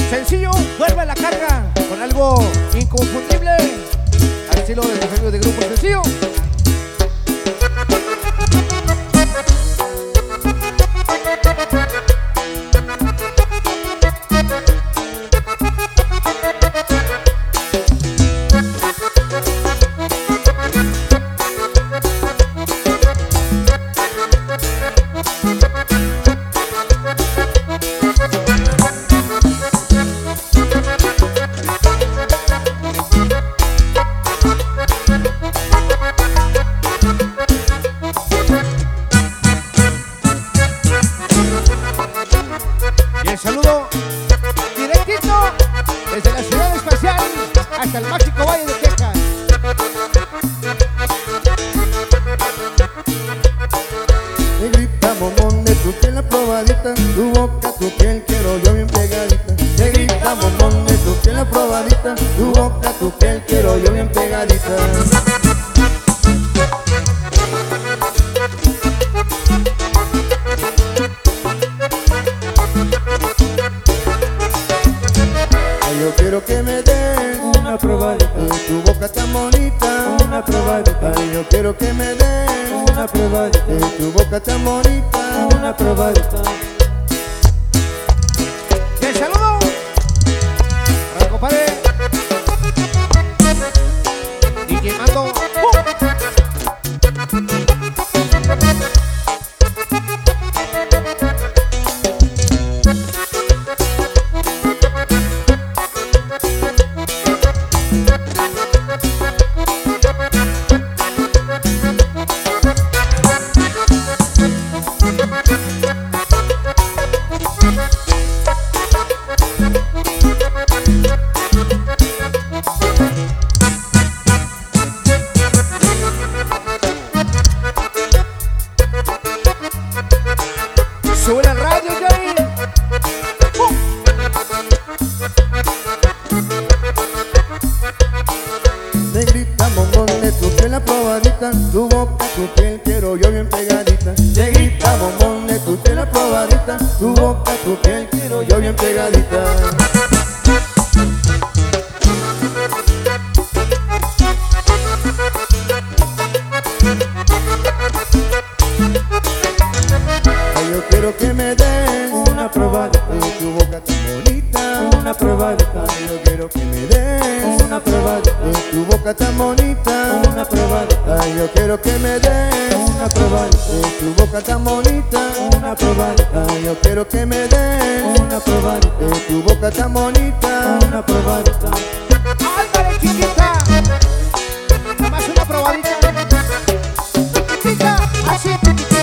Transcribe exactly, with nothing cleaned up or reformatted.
Sencillo, vuelve a la carga con algo inconfundible al estilo de los amigos de Grupo Sencillo. Saludo directito desde la ciudad espacial hasta el mágico Valle de Texas. Negrita bombón de tu piel aprobadita, tu boca, tu piel quiero yo bien pegadita. Negrita bombón de tu piel aprobadita, tu boca, tu piel quiero yo bien pegadita. Yo quiero que me den una probadita, tu boca tan bonita, una probadita. Ay, yo quiero que me den una probadita, tu boca tan bonita, una probadita. Y el saludo para el compadre D J Mando. ¡Uh! Sube el radio, Johnny. ¡Uh! Negrita bombón de tu piel aprobadita, tu boca, tu piel quiero yo bien pegadita. Negrita bombón de tu piel aprobadita, tu boca, tu piel quiero yo bien pegadita. Ay, yo quiero que me den una probadita, tu boca tan bonita, una probadita. Ay, yo quiero que me den una probadita, tu boca tan bonita, una probadita. Ay, yo quiero que me den una probadita, tu boca tan bonita, una probadita. Ay, yo quiero que me den una probadita, tu boca tan bonita, una probadita. ¡Ándale, chiquita! Nada más una probadita. Chiquita, así, chiquita.